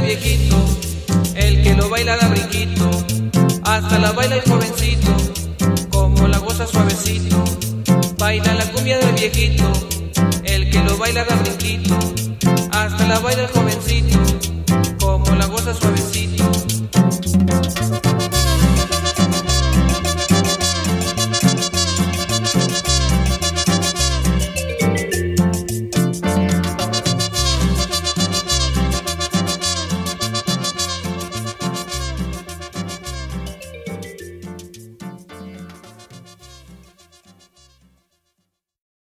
viejito, el que lo baila da brinquito, hasta la baila el jovencito, como la goza suavecito. Baila la cumbia del viejito, el que lo baila da brinquito, hasta la baila el jovencito,